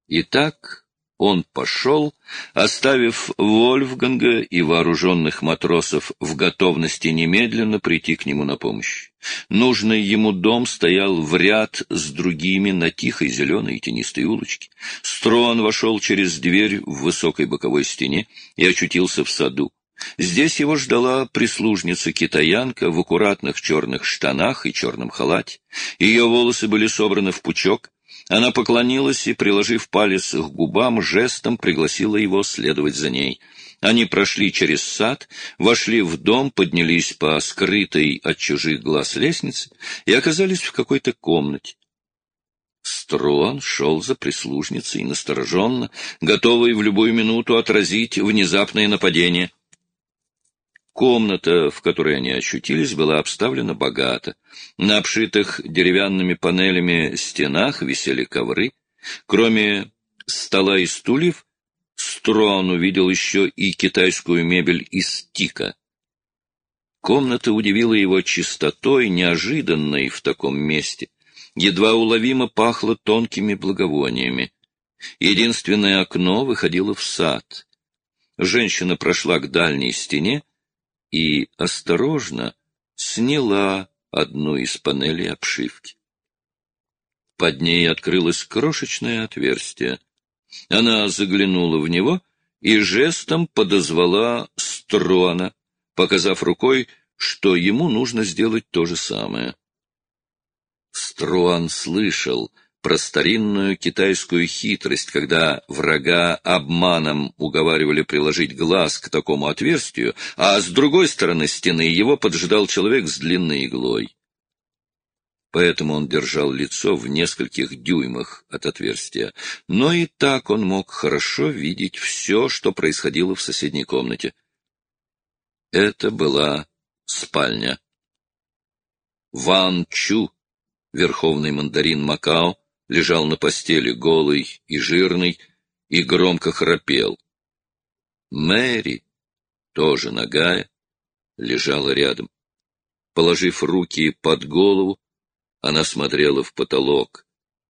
Итак, он пошел, оставив Вольфганга и вооруженных матросов в готовности немедленно прийти к нему на помощь. Нужный ему дом стоял в ряд с другими на тихой зеленой и тенистой улочке. Струан вошел через дверь в высокой боковой стене и очутился в саду. Здесь его ждала прислужница-китаянка в аккуратных черных штанах и черном халате. Ее волосы были собраны в пучок. Она поклонилась и, приложив палец к губам, жестом пригласила его следовать за ней. Они прошли через сад, вошли в дом, поднялись по скрытой от чужих глаз лестнице и оказались в какой-то комнате. Струан шел за прислужницей настороженно, готовый в любую минуту отразить внезапное нападение. Комната, в которой они очутились, была обставлена богато. На обшитых деревянными панелями стенах висели ковры. Кроме стола и стульев, Струан увидел еще и китайскую мебель из тика. Комната удивила его чистотой, неожиданной в таком месте. Едва уловимо пахло тонкими благовониями. Единственное окно выходило в сад. Женщина прошла к дальней стене и осторожно сняла одну из панелей обшивки. Под ней открылось крошечное отверстие. Она заглянула в него и жестом подозвала Струана, показав рукой, что ему нужно сделать то же самое. Струан слышал про старинную китайскую хитрость, когда врага обманом уговаривали приложить глаз к такому отверстию, а с другой стороны стены его поджидал человек с длинной иглой. Поэтому он держал лицо в нескольких дюймах от отверстия, но и так он мог хорошо видеть все, что происходило в соседней комнате. Это была спальня. Ван Чу, верховный мандарин Макао, лежал на постели голый и жирный и громко храпел. Мэри, тоже нагая, лежала рядом. Положив руки под голову, она смотрела в потолок.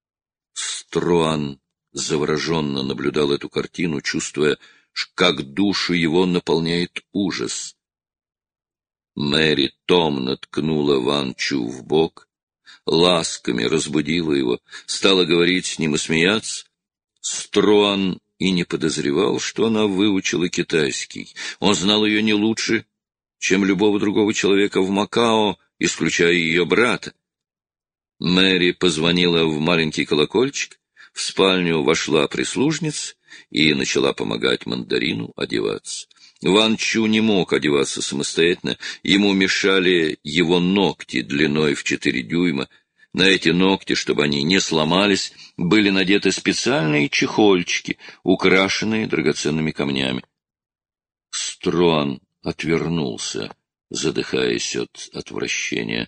Струан завороженно наблюдал эту картину, чувствуя, как душу его наполняет ужас. Мэри томно ткнула Ван Чу в бок, ласками разбудила его, стала говорить с ним и смеяться. Струан и не подозревал, что она выучила китайский. Он знал ее не лучше, чем любого другого человека в Макао, исключая ее брата. Мэри позвонила в маленький колокольчик, в спальню вошла прислужница и начала помогать мандарину одеваться. Ван Чу не мог одеваться самостоятельно, ему мешали его ногти длиной в 4 дюйма. На эти ногти, чтобы они не сломались, были надеты специальные чехольчики, украшенные драгоценными камнями. Струан отвернулся, задыхаясь от отвращения.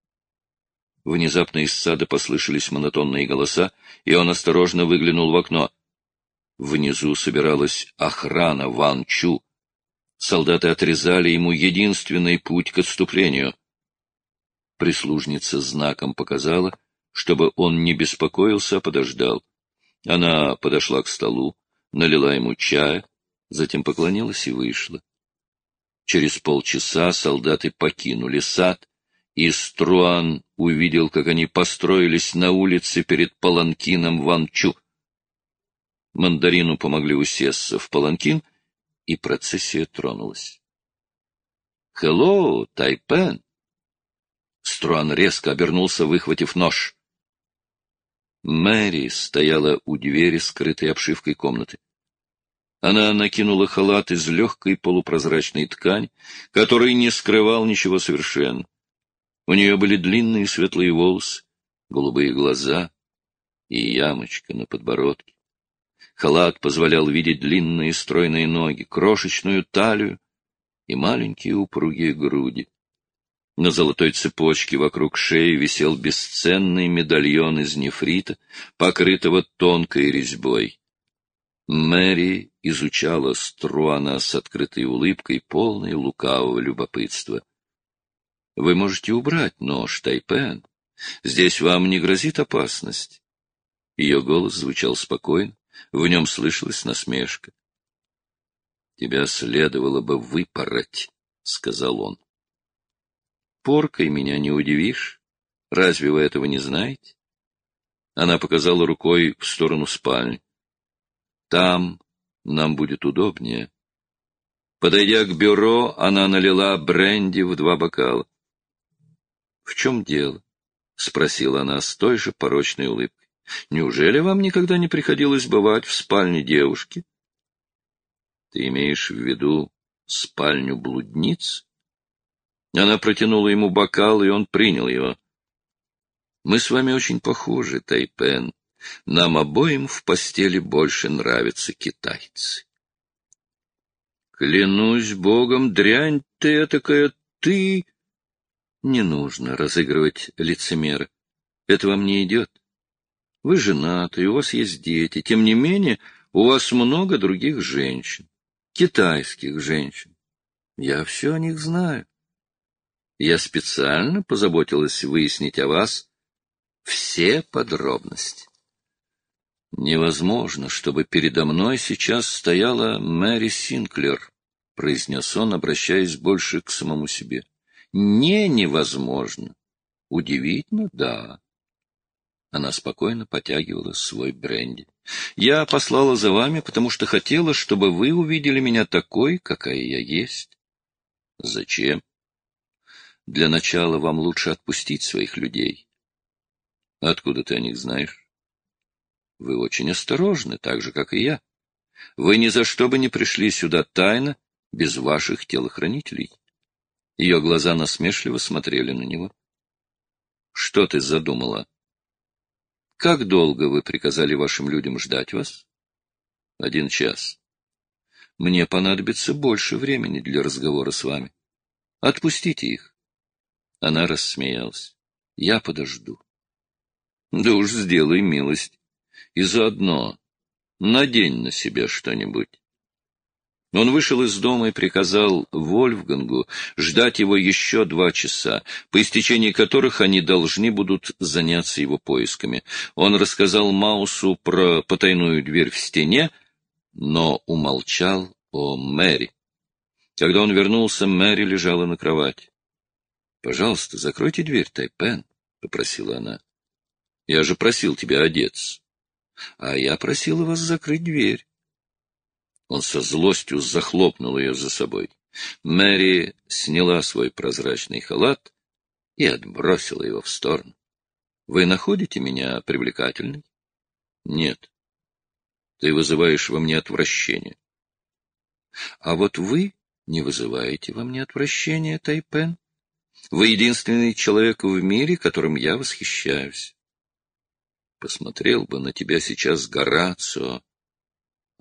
Внезапно из сада послышались монотонные голоса, и он осторожно выглянул в окно. Внизу собиралась охрана Ван Чу. Солдаты отрезали ему единственный путь к отступлению. Прислужница знаком показала, чтобы он не беспокоился, а подождал. Она подошла к столу, налила ему чая, затем поклонилась и вышла. Через полчаса солдаты покинули сад, и Струан увидел, как они построились на улице перед паланкином Ван Чу. Мандарину помогли усесться в паланкин, и процессия тронулась. «Хеллоу, Тайпен!» Струан резко обернулся, выхватив нож. Мэри стояла у двери, скрытой обшивкой комнаты. Она накинула халат из легкой полупрозрачной ткани, который не скрывал ничего совершенно. У нее были длинные светлые волосы, голубые глаза и ямочка на подбородке. Халат позволял видеть длинные стройные ноги, крошечную талию и маленькие упругие груди. На золотой цепочке вокруг шеи висел бесценный медальон из нефрита, покрытого тонкой резьбой. Мэри изучала Струана с открытой улыбкой, полной лукавого любопытства. — Вы можете убрать нож, Тайпен. Здесь вам не грозит опасность. Ее голос звучал спокойно, В нем слышалась насмешка. «Тебя следовало бы выпороть», — сказал он. «Поркой меня не удивишь. Разве вы этого не знаете?» Она показала рукой в сторону спальни. «Там нам будет удобнее». Подойдя к бюро, она налила бренди в 2 бокала. «В чем дело?» — спросила она с той же порочной улыбкой. «Неужели вам никогда не приходилось бывать в спальне девушки?» «Ты имеешь в виду спальню блудниц?» Она протянула ему бокал, и он принял его. «Мы с вами очень похожи, Тайпен. Нам обоим в постели больше нравятся китайцы». «Клянусь богом, дрянь ты этакая, ты...» «Не нужно разыгрывать лицемера. Это вам не идет. Вы женаты, и у вас есть дети. Тем не менее, у вас много других женщин, китайских женщин. Я все о них знаю. Я специально позаботилась выяснить о вас все подробности. Невозможно, чтобы передо мной сейчас стояла Мэри Синклер», — произнес он, обращаясь больше к самому себе. Невозможно. Удивительно, да. Она спокойно потягивала свой бренди. «Я послала за вами, потому что хотела, чтобы вы увидели меня такой, какая я есть». «Зачем?» «Для начала вам лучше отпустить своих людей». «Откуда ты о них знаешь?» «Вы очень осторожны, так же, как и я. Вы ни за что бы не пришли сюда тайно, без ваших телохранителей». Ее глаза насмешливо смотрели на него. «Что ты задумала? Как долго вы приказали вашим людям ждать вас?» 1 час. Мне понадобится больше времени для разговора с вами. Отпустите их. Она рассмеялась. Я подожду. Да уж сделай милость. И заодно надень на себя что-нибудь. Он вышел из дома и приказал Вольфгангу ждать его еще 2 часа, по истечении которых они должны будут заняться его поисками. Он рассказал Маусу про потайную дверь в стене, но умолчал о Мэри. Когда он вернулся, Мэри лежала на кровати. — Пожалуйста, закройте дверь, Тайпен, — попросила она. — Я же просил тебя одеться. — А я просила вас закрыть дверь. Он со злостью захлопнул ее за собой. Мэри сняла свой прозрачный халат и отбросила его в сторону. — Вы находите меня привлекательной? — Нет. Ты вызываешь во мне отвращение. — А вот вы не вызываете во мне отвращения, Тайпен. Вы единственный человек в мире, которым я восхищаюсь. Посмотрел бы на тебя сейчас Горацио. —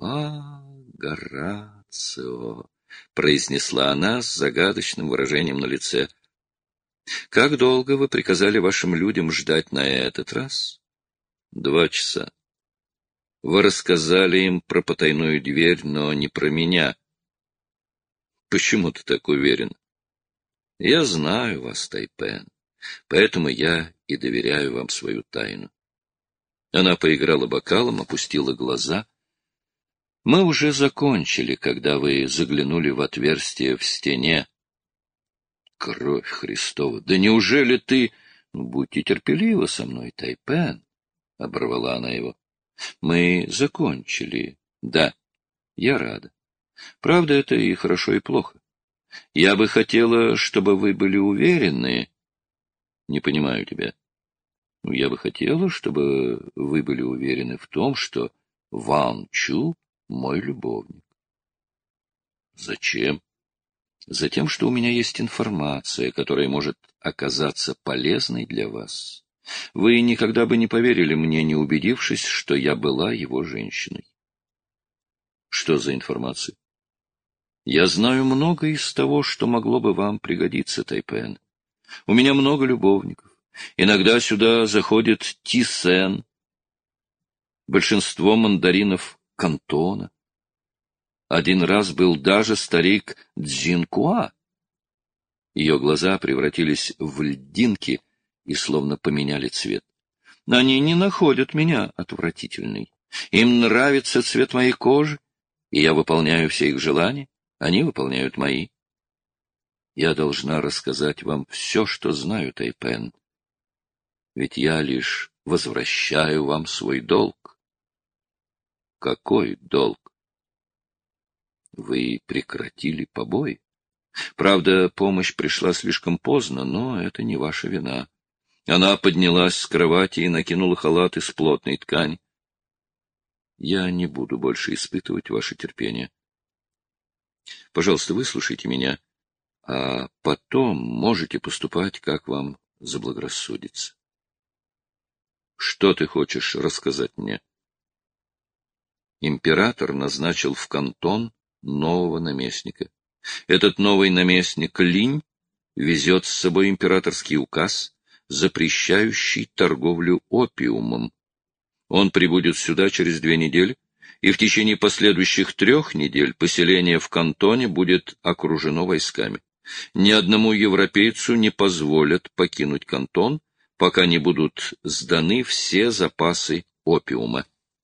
Горацио, — произнесла она с загадочным выражением на лице. — Как долго вы приказали вашим людям ждать на этот раз? 2 часа. Вы рассказали им про потайную дверь, но не про меня. Почему ты так уверен? Я знаю вас, Тайпен, поэтому я и доверяю вам свою тайну. Она поиграла бокалом, опустила глаза. Мы уже закончили, когда вы заглянули в отверстие в стене. Кровь Христова! Да неужели ты... Будьте терпеливы со мной, Тайпен, — оборвала она его. Мы закончили. Да, я рада. Правда, это и хорошо, и плохо. Я бы хотела, чтобы вы были уверены. Не понимаю тебя. Я бы хотела, чтобы вы были уверены в том, что Ван Чу — мой любовник. Зачем? Затем, что у меня есть информация, которая может оказаться полезной для вас. Вы никогда бы не поверили мне, не убедившись, что я была его женщиной. Что за информация? Я знаю много из того, что могло бы вам пригодиться, Тайпен. У меня много любовников. Иногда сюда заходит Ти-Сен, большинство мандаринов Кантона. Один раз был даже старик Цзинкуа. Ее глаза превратились в льдинки и словно поменяли цвет. Они не находят меня отвратительной. Им нравится цвет моей кожи, и я выполняю все их желания, они выполняют мои. Я должна рассказать вам все, что знаю, Тайпен, ведь я лишь возвращаю вам свой долг. Какой долг? Вы прекратили побои. Правда, помощь пришла слишком поздно, но это не ваша вина. Она поднялась с кровати и накинула халат из плотной ткани. Я не буду больше испытывать ваше терпение. Пожалуйста, выслушайте меня, а потом можете поступать, как вам заблагорассудится. Что ты хочешь рассказать мне? Император назначил в кантон нового наместника. Этот новый наместник Линь везет с собой императорский указ, запрещающий торговлю опиумом. Он прибудет сюда через 2 недели, и в течение последующих 3 недель поселение в кантоне будет окружено войсками. Ни одному европейцу не позволят покинуть кантон, пока не будут сданы все запасы опиума.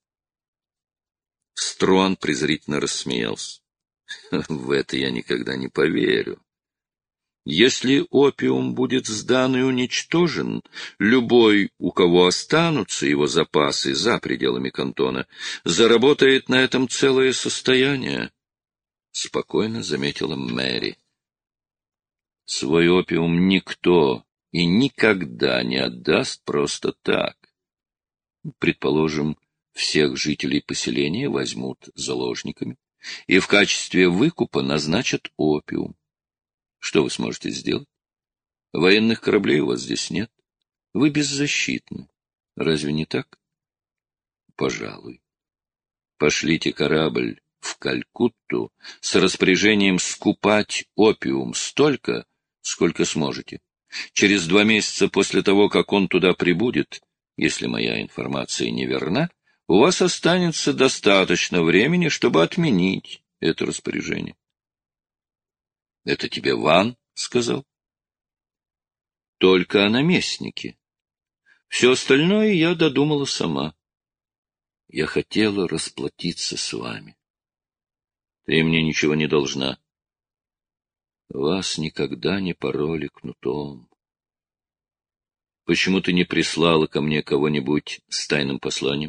Струан презрительно рассмеялся. В это я никогда не поверю. Если опиум будет сдан и уничтожен, любой, у кого останутся его запасы за пределами кантона, заработает на этом целое состояние, — спокойно заметила Мэри. Свой опиум никто и никогда не отдаст просто так. Предположим, всех жителей поселения возьмут заложниками и в качестве выкупа назначат опиум. Что вы сможете сделать? Военных кораблей у вас здесь нет. Вы беззащитны. Разве не так? Пожалуй. Пошлите корабль в Калькутту с распоряжением скупать опиум столько, сколько сможете. Через 2 месяца после того, как он туда прибудет, если моя информация неверна, у вас останется достаточно времени, чтобы отменить это распоряжение. — Это тебе Ван сказал? — Только о наместнике. Все остальное я додумала сама. Я хотела расплатиться с вами. Ты мне ничего не должна. Вас никогда не пороли кнутом. Почему ты не прислала ко мне кого-нибудь с тайным посланием?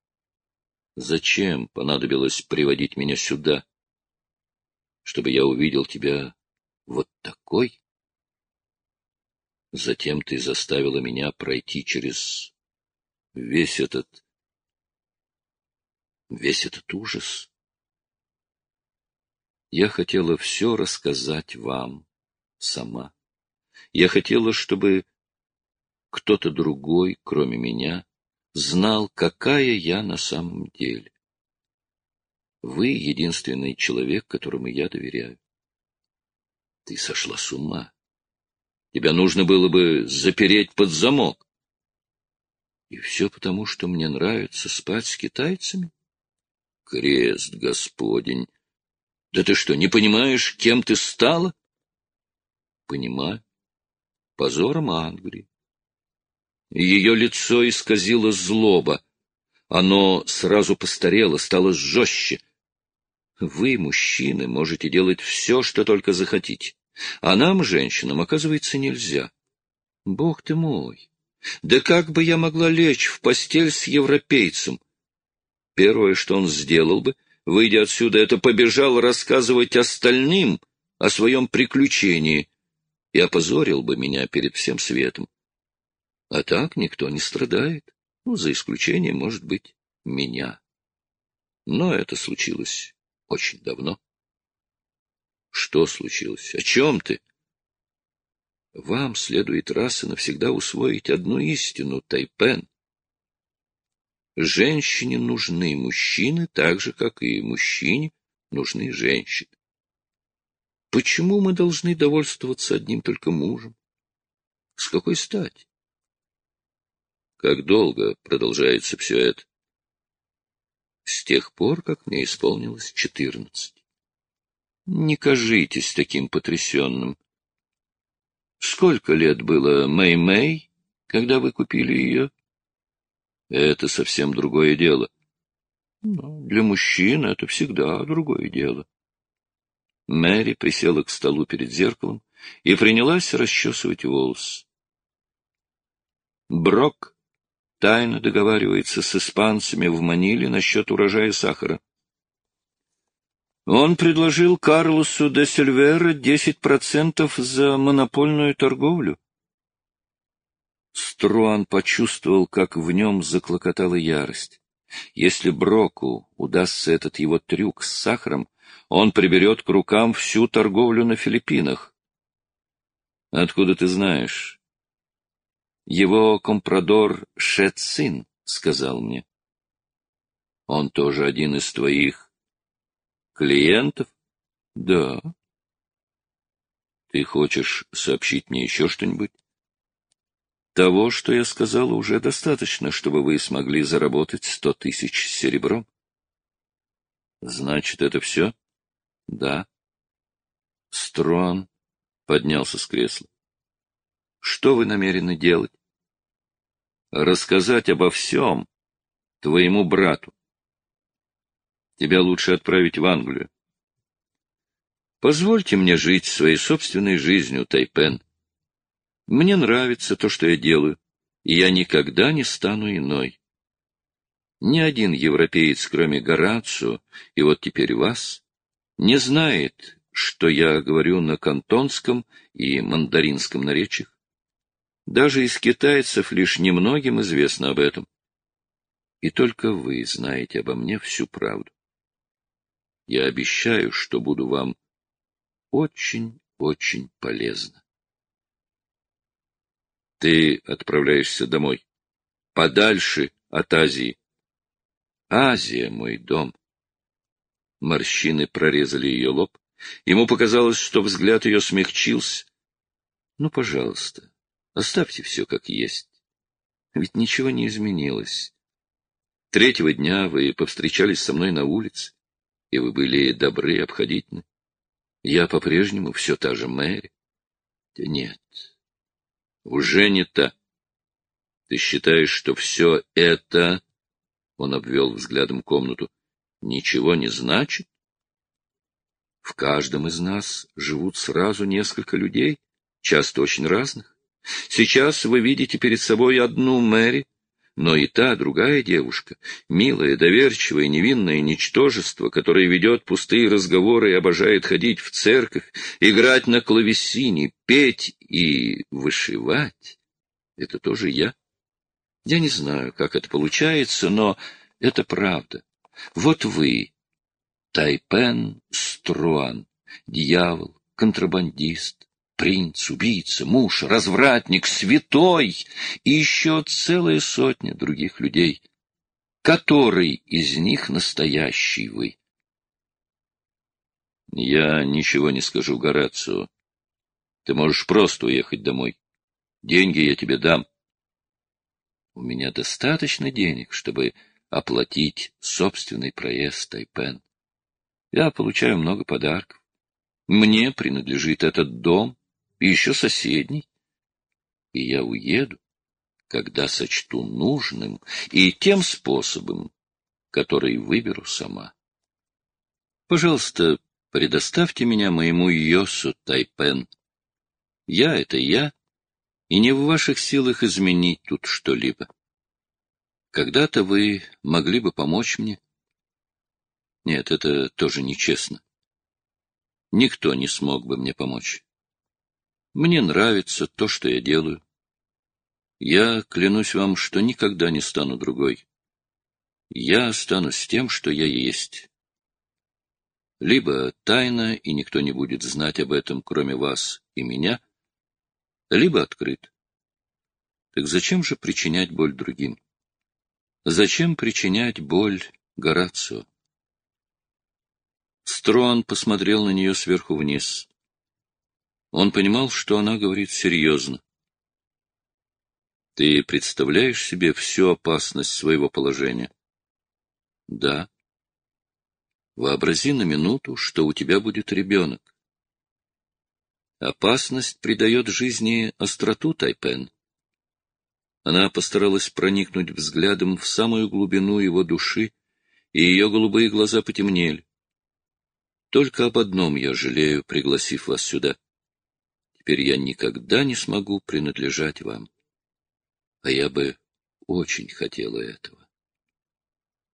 Зачем понадобилось приводить меня сюда? Чтобы я увидел тебя вот такой? Затем ты заставила меня пройти через весь этот ужас. Я хотела все рассказать вам сама. Я хотела, чтобы кто-то другой, кроме меня, знал, какая я на самом деле. Вы — единственный человек, которому я доверяю. Ты сошла с ума. Тебя нужно было бы запереть под замок. И все потому, что мне нравится спать с китайцами? Крест Господень! Да ты что, не понимаешь, кем ты стала? Понимаю. Позором Англии. Ее лицо исказило злоба. Оно сразу постарело, стало жестче. Вы, мужчины, можете делать все, что только захотите. А нам, женщинам, оказывается, нельзя. Бог ты мой! Да как бы я могла лечь в постель с европейцем? Первое, что он сделал бы, выйдя отсюда, это побежал рассказывать остальным о своем приключении и опозорил бы меня перед всем светом. А так никто не страдает, за исключением, может быть, меня. Но это случилось очень давно. Что случилось? О чем ты? Вам следует раз и навсегда усвоить одну истину, Тайпен. Женщине нужны мужчины, так же, как и мужчине нужны женщины. Почему мы должны довольствоваться одним только мужем? С какой стати? Как долго продолжается все это? С тех пор, как мне исполнилось 14. Не кажитесь таким потрясенным. Сколько лет было Мэй-Мэй, когда вы купили ее? Это совсем другое дело. Но для мужчин это всегда другое дело. Мэри присела к столу перед зеркалом и принялась расчесывать волосы. Брок тайно договаривается с испанцами в Маниле насчет урожая сахара. Он предложил Карлосу де Сильвера 10% за монопольную торговлю. Струан почувствовал, как в нем заклокотала ярость. Если Броку удастся этот его трюк с сахаром, он приберет к рукам всю торговлю на Филиппинах. — Откуда ты знаешь? — Его компрадор Шецин сказал мне. — Он тоже один из твоих клиентов? — Да. — Ты хочешь сообщить мне еще что-нибудь? — Того, что я сказала, уже достаточно, чтобы вы смогли заработать 100 тысяч серебром. — Значит, это все? — Да. Струан поднялся с кресла. — Что вы намерены делать? — Рассказать обо всем твоему брату. Тебя лучше отправить в Англию. Позвольте мне жить своей собственной жизнью, Тайпен. Мне нравится то, что я делаю, и я никогда не стану иной. Ни один европеец, кроме Горацио, и вот теперь вас, не знает, что я говорю на кантонском и мандаринском наречиях. Даже из китайцев лишь немногим известно об этом. И только вы знаете обо мне всю правду. Я обещаю, что буду вам очень полезна. Ты отправляешься домой, подальше от Азии. Азия — мой дом. Морщины прорезали ее лоб. Ему показалось, что взгляд ее смягчился. Ну, пожалуйста, оставьте все как есть. Ведь ничего не изменилось. 3-го дня вы повстречались со мной на улице, и вы были добры и обходительны. Я по-прежнему все та же Мэри. Да нет, уже не та. Ты считаешь, что все это, он обвел взглядом комнату, ничего не значит? В каждом из нас живут сразу несколько людей, часто очень разных. Сейчас вы видите перед собой одну Мэри, но и та, другая девушка, милое, доверчивое, невинное ничтожество, которое ведет пустые разговоры и обожает ходить в церковь, играть на клавесине, петь и вышивать, это тоже я. Я не знаю, как это получается, но это правда. Вот вы, Тайпен Струан, дьявол, контрабандист, принц, убийца, муж, развратник, святой и еще целая сотня других людей. Который из них настоящий вы? Я ничего не скажу Горацио. Ты можешь просто уехать домой. Деньги я тебе дам. У меня достаточно денег, чтобы оплатить собственный проезд, Тайпен. Я получаю много подарков. Мне принадлежит этот дом, и еще соседний. И я уеду, когда сочту нужным, и тем способом, который выберу сама. Пожалуйста, предоставьте меня моему Йосу, Тайпен. Я — это я, и не в ваших силах изменить тут что-либо. Когда-то вы могли бы помочь мне. Нет, это тоже нечестно. Никто не смог бы мне помочь. Мне нравится то, что я делаю. Я клянусь вам, что никогда не стану другой. Я останусь тем, что я есть. Либо тайно, и никто не будет знать об этом, кроме вас и меня, либо открыт. Так зачем же причинять боль другим? Зачем причинять боль Горацио? Струан посмотрел на нее сверху вниз. Он понимал, что она говорит серьезно. Ты представляешь себе всю опасность своего положения? Да. Вообрази на минуту, что у тебя будет ребенок. Опасность придает жизни остроту, Тайпен. Она постаралась проникнуть взглядом в самую глубину его души и ее голубые глаза потемнели. Только об одном я жалею, пригласив вас сюда. Теперь я никогда не смогу принадлежать вам. А я бы очень хотела этого.